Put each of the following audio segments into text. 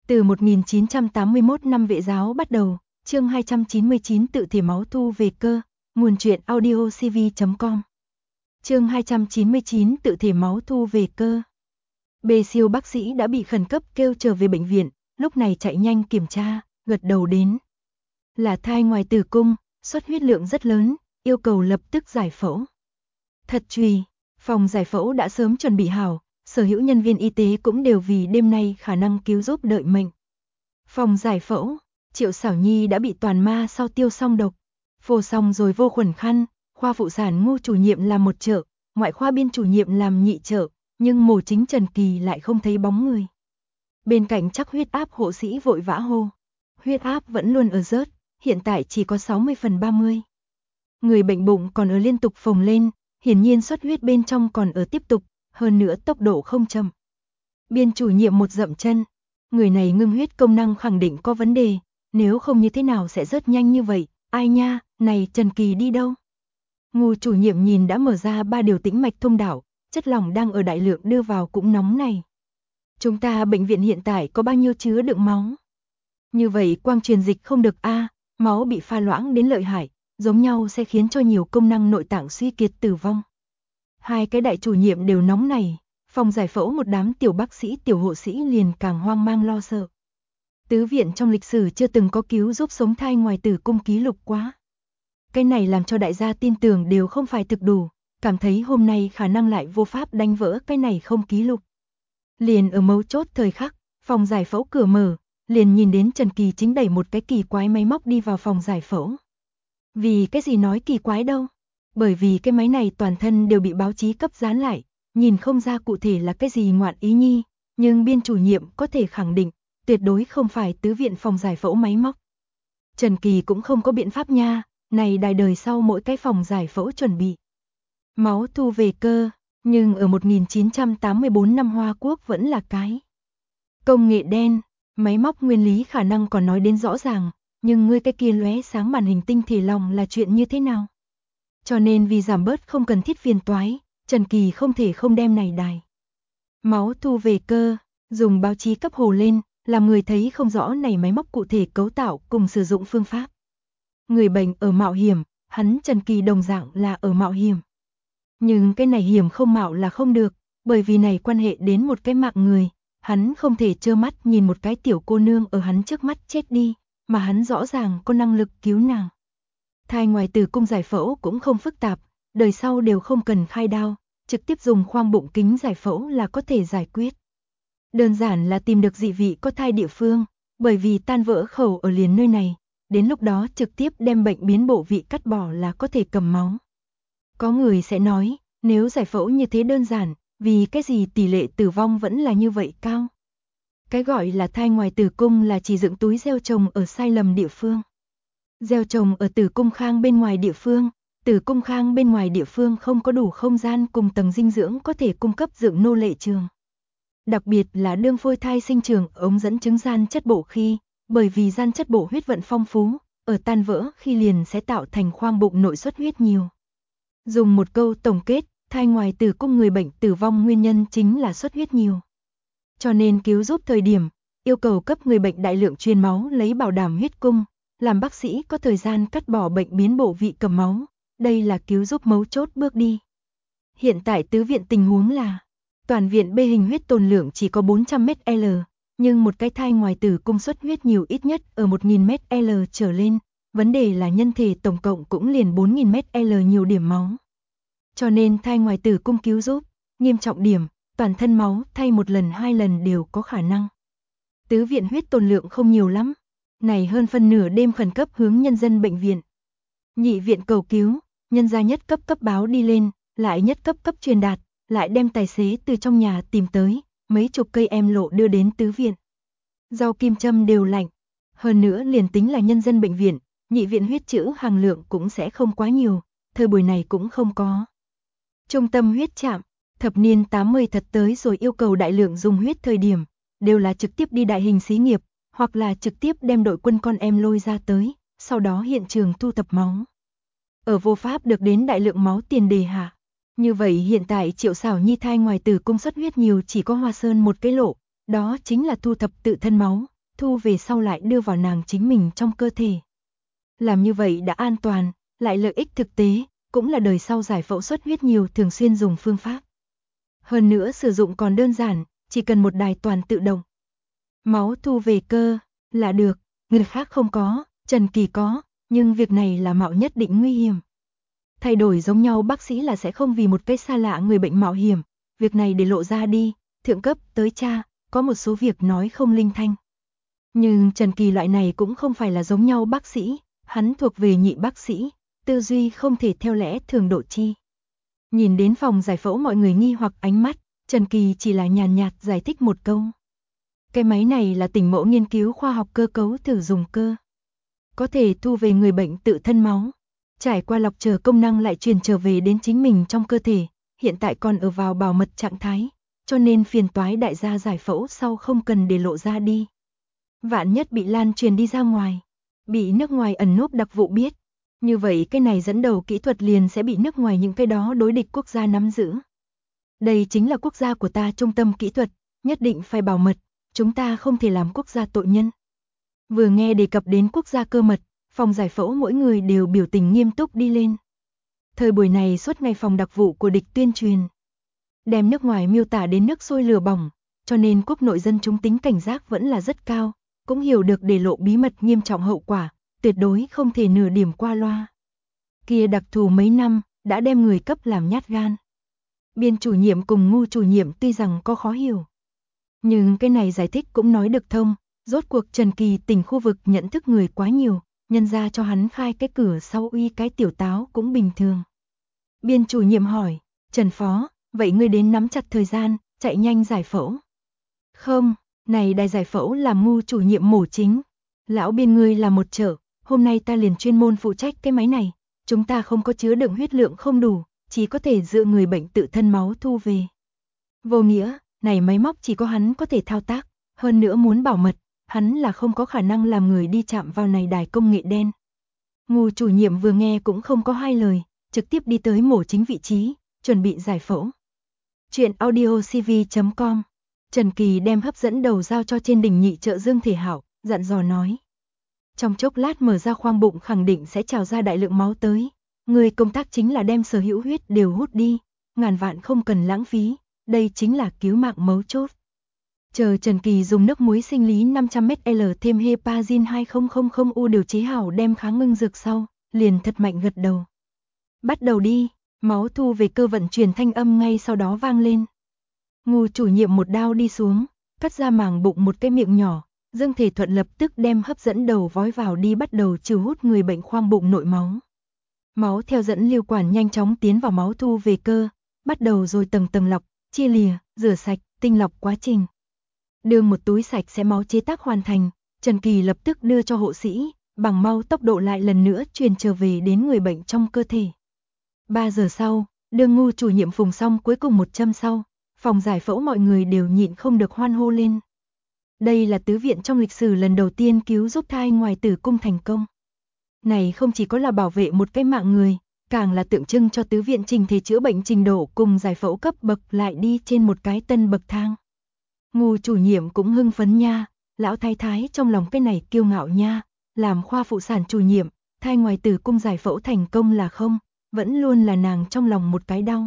Từ 1981 năm Vệ giáo bắt đầu, chương 299 tự thể máu thu về cơ, nguồn truyện audio cv.com. Chương 299 tự thể máu thu về cơ. Bê siêu bác sĩ đã bị khẩn cấp kêu trở về bệnh viện, lúc này chạy nhanh kiểm tra, gật đầu đến. Là thai ngoài tử cung, xuất huyết lượng rất lớn, yêu cầu lập tức giải phẫu. Thật trùy, phòng giải phẫu đã sớm chuẩn bị hảo, sở hữu nhân viên y tế cũng đều vì đêm nay khả năng cứu giúp đợi mệnh. Phòng giải phẫu, Triệu Xảo Nhi đã bị toàn ma sau tiêu xong độc, phô xong rồi vô khuẩn khăn, khoa phụ sản Ngô chủ nhiệm làm một trợ, ngoại khoa biên chủ nhiệm làm nhị trợ, nhưng mổ chính Trần Kỳ lại không thấy bóng người. Bên cạnh chắc huyết áp hộ sĩ vội vã hô, huyết áp vẫn luôn ở rớt, hiện tại chỉ có 60/30. Người bệnh bụng còn ở liên tục phồng lên, hiển nhiên xuất huyết bên trong còn ở tiếp tục, hơn nữa tốc độ không chậm. Biên chủ nhiệm một dậm chân, người này ngưng huyết công năng khẳng định có vấn đề, nếu không như thế nào sẽ rớt nhanh như vậy, ai nha, này Trần Kỳ đi đâu? Ngô chủ nhiệm nhìn đã mở ra 3 điều tĩnh mạch thông đạo, chất lỏng đang ở đại lượng đưa vào cũng nóng này. Chúng ta bệnh viện hiện tại có bao nhiêu chứa đựng máu? Như vậy quang truyền dịch không được a, máu bị pha loãng đến lợi hại, giống nhau sẽ khiến cho nhiều công năng nội tạng suy kiệt tử vong. Hai cái đại chủ nhiệm đều nóng này, phòng giải phẫu một đám tiểu bác sĩ tiểu hộ sĩ liền càng hoang mang lo sợ. Tứ viện trong lịch sử chưa từng có cứu giúp sống thai ngoài tử cung ký lục quá. Cái này làm cho đại gia tin tưởng đều không phải thực đủ, cảm thấy hôm nay khả năng lại vô pháp đánh vỡ cái này không ký lục. Liền ở mấu chốt thời khắc, phòng giải phẫu cửa mở, liền nhìn đến Trần Kỳ chính đẩy một cái kỳ quái máy móc đi vào phòng giải phẫu. Vì cái gì nói kỳ quái đâu? Bởi vì cái máy này toàn thân đều bị báo chí cấp dán lại, nhìn không ra cụ thể là cái gì ngoạn ý nhi, nhưng biên chủ nhiệm có thể khẳng định, tuyệt đối không phải tứ viện phòng giải phẫu máy móc. Trần Kỳ cũng không có biện pháp nha, này đài đời sau mỗi cái phòng giải phẫu chuẩn bị máu thu về cơ, nhưng ở 1984 năm Hoa Quốc vẫn là cái công nghệ đen, máy móc nguyên lý khả năng còn nói đến rõ ràng, nhưng ngươi cái kia lóe sáng màn hình tinh thể lòng là chuyện như thế nào? Cho nên vì giảm bớt không cần thiết phiền toái, Trần Kỳ không thể không đem này đài máu thu về cơ, dùng báo chí cấp hồ lên, làm người thấy không rõ này máy móc cụ thể cấu tạo cùng sử dụng phương pháp. Người bệnh ở mạo hiểm, hắn Trần Kỳ đồng dạng là ở mạo hiểm. Nhưng cái này hiểm không mạo là không được, bởi vì này quan hệ đến một cái mạng người, hắn không thể trơ mắt nhìn một cái tiểu cô nương ở hắn trước mắt chết đi, mà hắn rõ ràng có năng lực cứu nàng. Thai ngoài tử cung giải phẫu cũng không phức tạp, đời sau đều không cần khai đao, trực tiếp dùng khoang bụng kính giải phẫu là có thể giải quyết. Đơn giản là tìm được dị vị có thai địa phương, bởi vì tan vỡ khẩu ở liền nơi này, đến lúc đó trực tiếp đem bệnh biến bộ vị cắt bỏ là có thể cầm máu. Có người sẽ nói, nếu giải phẫu như thế đơn giản, vì cái gì tỷ lệ tử vong vẫn là như vậy cao? Cái gọi là thai ngoài tử cung là chỉ dựng túi gieo trồng ở sai lầm địa phương. Gieo trồng ở tử cung khang bên ngoài địa phương, tử cung khang bên ngoài địa phương không có đủ không gian cùng tầng dinh dưỡng có thể cung cấp dựng nô lệ trường. Đặc biệt là đương phôi thai sinh trưởng ống dẫn chứng gian chất bộ khi, bởi vì gian chất bộ huyết vận phong phú, ở tan vỡ khi liền sẽ tạo thành khoang bụng nội xuất huyết nhiều. Dùng một câu tổng kết, thai ngoài tử cung người bệnh tử vong nguyên nhân chính là xuất huyết nhiều. Cho nên cứu giúp thời điểm, yêu cầu cấp người bệnh đại lượng truyền máu lấy bảo đảm huyết cung, làm bác sĩ có thời gian cắt bỏ bệnh biến bộ vị cầm máu, đây là cứu giúp mấu chốt bước đi. Hiện tại tứ viện tình huống là, toàn viện B hình huyết tồn lượng chỉ có 400 ml, nhưng một cái thai ngoài tử cung xuất huyết nhiều ít nhất ở 1000 ml trở lên, vấn đề là nhân thể tổng cộng cũng liền 4000 ml nhiều điểm máu. Cho nên thai ngoài tử cung cứu giúp, nghiêm trọng điểm, toàn thân máu thay một lần 2 lần đều có khả năng. Tứ viện huyết tồn lượng không nhiều lắm, này hơn phân nửa đêm khẩn cấp hướng nhân dân bệnh viện. Nhị viện cầu cứu, nhân gia nhất cấp cấp báo đi lên, lại nhất cấp cấp truyền đạt, lại đem tài xế từ trong nhà tìm tới, mấy chục cây em lộ đưa đến tứ viện. Rau kim châm đều lạnh, hơn nữa liền tính là nhân dân bệnh viện, nhị viện huyết trữ hàng lượng cũng sẽ không quá nhiều, thời buổi này cũng không có. Trung tâm huyết trạm, thập niên 80 thật tới rồi yêu cầu đại lượng dùng huyết thời điểm, đều là trực tiếp đi đại hình xí nghiệp, hoặc là trực tiếp đem đội quân con em lôi ra tới, sau đó hiện trường thu thập máu. Ở vô pháp được đến đại lượng máu tiền đề hạ. Như vậy hiện tại Triệu Xảo Nhi thai ngoài tử cung xuất huyết nhiều chỉ có Hoa Sơn một cái lộ, đó chính là thu thập tự thân máu, thu về sau lại đưa vào nàng chính mình trong cơ thể. Làm như vậy đã an toàn, lại lợi ích thực tế, cũng là đời sau giải phẫu xuất huyết nhiều thường xuyên dùng phương pháp. Hơn nữa sử dụng còn đơn giản, chỉ cần một đài toàn tự động. Máu thu về cơ, là được, người khác không có, Trần Kỳ có, nhưng việc này là mạo nhất định nguy hiểm. Thay đổi giống nhau bác sĩ là sẽ không vì một cái xa lạ người bệnh mạo hiểm, việc này để lộ ra đi, thượng cấp tới cha, có một số việc nói không linh thanh. Nhưng Trần Kỳ loại này cũng không phải là giống nhau bác sĩ, hắn thuộc về nhị bác sĩ, tư duy không thể theo lẽ thường độ chi. Nhìn đến phòng giải phẫu mọi người nghi hoặc ánh mắt, Trần Kỳ chỉ là nhàn nhạt giải thích một câu. Cái máy này là tỉnh mẫu nghiên cứu khoa học cơ cấu thử dùng cơ. Có thể thu về người bệnh tự thân máu. Trải qua lọc chờ công năng lại truyền trở về đến chính mình trong cơ thể, hiện tại còn ở vào bảo mật trạng thái, cho nên phiền toái đại gia giải phẫu sau không cần để lộ ra đi. Vạn nhất bị lan truyền đi ra ngoài, bị nước ngoài ẩn núp đặc vụ biết, như vậy cái này dẫn đầu kỹ thuật liền sẽ bị nước ngoài những cái đó đối địch quốc gia nắm giữ. Đây chính là quốc gia của ta trung tâm kỹ thuật, nhất định phải bảo mật, chúng ta không thể làm quốc gia tội nhân. Vừa nghe đề cập đến quốc gia cơ mật, phòng giải phẫu mỗi người đều biểu tình nghiêm túc đi lên. Thời buổi này suốt ngày phòng đặc vụ của địch tuyên truyền, đem nước ngoài miêu tả đến nước sôi lửa bỏng, cho nên quốc nội dân chúng tính cảnh giác vẫn là rất cao, cũng hiểu được để lộ bí mật nghiêm trọng hậu quả, tuyệt đối không thể nửa điểm qua loa. Kia đặc thù mấy năm, đã đem người cấp làm nhát gan. Biên chủ nhiệm cùng ngu chủ nhiệm tuy rằng có khó hiểu, nhưng cái này giải thích cũng nói được thông, rốt cuộc Trần Kỳ tỉnh khu vực nhận thức người quá nhiều, nhân ra cho hắn khai cái cửa sau uy cái tiểu táo cũng bình thường. Biên chủ nhiệm hỏi, Trần Phó, vậy ngươi đến nắm chặt thời gian, chạy nhanh giải phẫu. Không, này đài giải phẫu làm ngu chủ nhiệm mổ chính. Lão biên ngươi là một chợ, hôm nay ta liền chuyên môn phụ trách cái máy này, chúng ta không có chứa đựng huyết lượng không đủ, chỉ có thể dựa người bệnh tự thân máu thu về. Vô nghĩa, này máy móc chỉ có hắn có thể thao tác, hơn nữa muốn bảo mật, hắn là không có khả năng làm người đi chạm vào này đài công nghệ đen. Ngu chủ nhiệm vừa nghe cũng không có hai lời, trực tiếp đi tới mổ chính vị trí, chuẩn bị giải phẫu. Chuyện audiocv.com. Trần Kỳ đem hấp dẫn đầu giao cho trên đỉnh nhị trợ Dương Thể Hảo, dặn dò nói. Trong chốc lát mở ra khoang bụng khẳng định sẽ trào ra đại lượng máu tới. Người công tác chính là đem sở hữu huyết đều hút đi, ngàn vạn không cần lãng phí, đây chính là cứu mạng mấu chốt. Chờ Trần Kỳ dùng nước muối sinh lý 500ml thêm Heparin 2000U điều chế hảo đem kháng ngưng dược sau, liền thật mạnh gật đầu. Bắt đầu đi, máu thu về cơ vận chuyển thanh âm ngay sau đó vang lên. Ngu chủ nhiệm một đao đi xuống, cắt ra màng bụng một cái miệng nhỏ, Dương Thể Thuận lập tức đem hấp dẫn đầu vói vào đi bắt đầu trừ hút người bệnh khoang bụng nội máu. Máu theo dẫn lưu quản nhanh chóng tiến vào máu thu về cơ, bắt đầu rồi tầng tầng lọc, chia lìa, rửa sạch, tinh lọc quá trình. Đưa một túi sạch sẽ máu chế tác hoàn thành, Trần Kỳ lập tức đưa cho hộ sĩ, bằng mau tốc độ lại lần nữa truyền trở về đến người bệnh trong cơ thể. 3 giờ sau, đưa ngu chủ nhiệm phùng xong cuối cùng một châm sau, phòng giải phẫu mọi người đều nhịn không được hoan hô lên. Đây là tứ viện trong lịch sử lần đầu tiên cứu giúp thai ngoài tử cung thành công. Này không chỉ có là bảo vệ một cái mạng người, càng là tượng trưng cho tứ viện trình thể chữa bệnh trình độ cùng giải phẫu cấp bậc lại đi trên một cái tân bậc thang. Ngu chủ nhiệm cũng hưng phấn nha, lão thái thái trong lòng cái này kiêu ngạo nha, làm khoa phụ sản chủ nhiệm, thai ngoài tử cung giải phẫu thành công là không, vẫn luôn là nàng trong lòng một cái đau.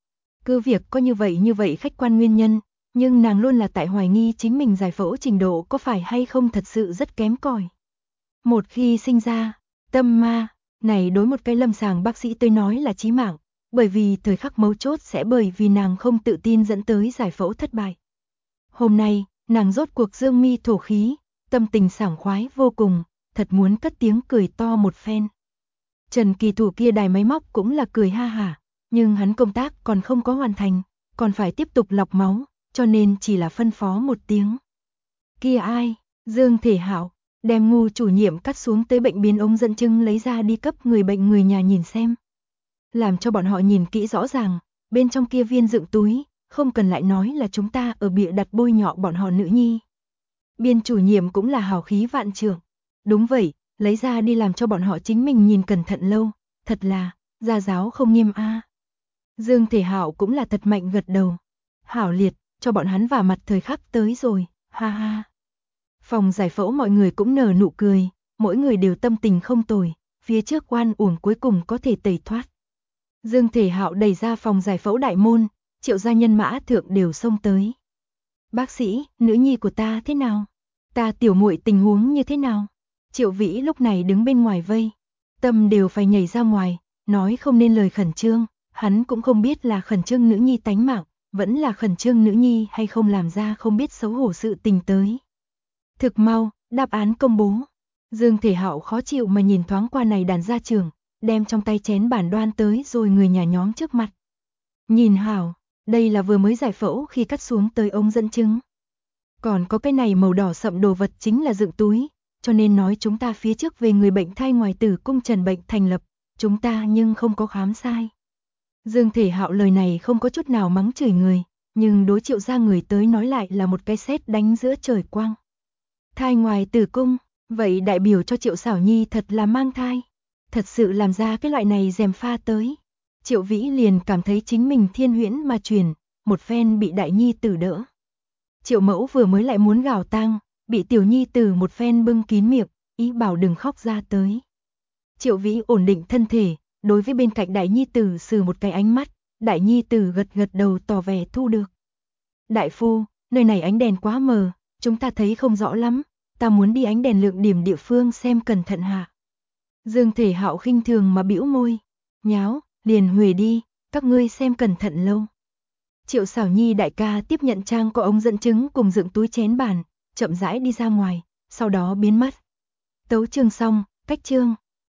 Cứ việc có như vậy khách quan nguyên nhân, nhưng nàng luôn là tại hoài nghi chính mình giải phẫu trình độ có phải hay không thật sự rất kém cỏi. Một khi sinh ra, tâm ma, này đối một cái lâm sàng bác sĩ tới nói là chí mạng, bởi vì thời khắc mấu chốt sẽ bởi vì nàng không tự tin dẫn tới giải phẫu thất bại. Hôm nay, nàng rốt cuộc dương mi thổ khí, tâm tình sảng khoái vô cùng, thật muốn cất tiếng cười to một phen. Trần Kỳ thủ kia đài máy móc cũng là cười ha hả, nhưng hắn công tác còn không có hoàn thành, còn phải tiếp tục lọc máu, cho nên chỉ là phân phó một tiếng. Kia ai? Dương Thể Hảo, đem ngu chủ nhiệm cắt xuống tới bệnh biến ống dẫn chứng lấy ra đi cấp người bệnh người nhà nhìn xem. Làm cho bọn họ nhìn kỹ rõ ràng, bên trong kia viên dựng túi, không cần lại nói là chúng ta ở bịa đặt bôi nhọ bọn họ nữ nhi. Biên chủ nhiệm cũng là hào khí vạn trượng. Đúng vậy, lấy ra đi làm cho bọn họ chính mình nhìn cẩn thận lâu, thật là, gia giáo không nghiêm a. Dương Thể Hảo cũng là thật mạnh gật đầu. Hảo liệt, cho bọn hắn vả mặt thời khắc tới rồi, ha ha. Phòng giải phẫu mọi người cũng nở nụ cười, mỗi người đều tâm tình không tồi, phía trước oan uổng cuối cùng có thể tẩy thoát. Dương Thể Hạo đẩy ra phòng giải phẫu đại môn, Triệu gia nhân mã thượng đều xông tới. Bác sĩ, nữ nhi của ta thế nào? Ta tiểu muội tình huống như thế nào? Triệu Vĩ lúc này đứng bên ngoài vây, tâm đều phải nhảy ra ngoài, nói không nên lời khẩn trương, hắn cũng không biết là khẩn trương nữ nhi tánh mạng, vẫn là khẩn trương nữ nhi hay không làm ra không biết xấu hổ sự tình tới. Thực mau, đáp án công bố. Dương Thể Hạo khó chịu mà nhìn thoáng qua này đàn gia trưởng, đem trong tay chén bản đoan tới rồi người nhà nhóm trước mặt. Nhìn hảo, đây là vừa mới giải phẫu khi cắt xuống tới ống dẫn chứng. Còn có cái này màu đỏ sậm đồ vật chính là dựng túi, cho nên nói chúng ta phía trước về người bệnh thai ngoài tử cung trần bệnh thành lập, chúng ta nhưng không có khám sai. Dương Thể Hạo lời này không có chút nào mắng chửi người, nhưng đối Triệu gia người tới nói lại là một cái sét đánh giữa trời quang. Thai ngoài tử cung, vậy đại biểu cho Triệu Xảo Nhi thật là mang thai, thật sự làm ra cái loại này dèm pha tới. Triệu Vĩ liền cảm thấy chính mình thiên huyễn mà truyền, một phen bị đại nhi tử đỡ. Triệu Mẫu vừa mới lại muốn gào tang, bị tiểu nhi tử một phen bưng kín miệng, ý bảo đừng khóc ra tới. Triệu Vĩ ổn định thân thể, đối với bên cạnh đại nhi tử sử một cái ánh mắt, đại nhi tử gật gật đầu tỏ vẻ thu được. Đại phu, nơi này ánh đèn quá mờ, chúng ta thấy không rõ lắm, ta muốn đi ánh đèn lượng điểm địa phương xem cẩn thận hạ. Dương Thể Hạo khinh thường mà bĩu môi, nháo, liền huề đi, các ngươi xem cẩn thận lâu. Triệu Xảo Nhi đại ca tiếp nhận trang có ống dẫn chứng cùng dựng túi chén bàn, chậm rãi đi ra ngoài, sau đó biến mất. Tấu chương xong, cách chương.